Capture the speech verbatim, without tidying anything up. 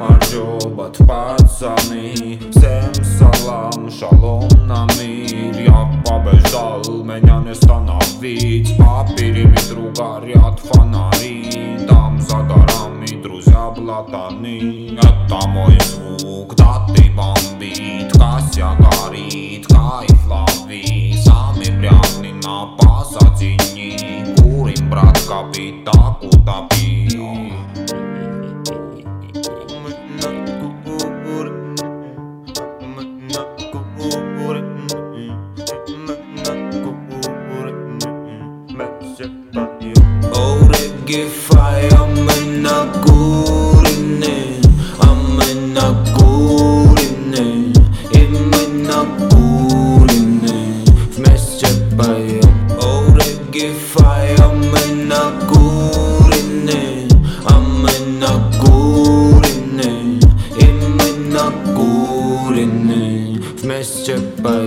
джобат, пацаны. Всем салам, шалом на мир. Я побеждал, меня не остановить. По периметру горят фонари. Там за горами друзья блатаны. Это мой звук, да ты бомбит. Кася горит, кайф лови. Сами прягни на посадине. Курим, брат, капитак утопи. Фая, мы накурены, а мы накурены, и мы накурены, вместе поем. О, реги фая, мы накурены, а мы накурены, и мы накурены, вместе поем.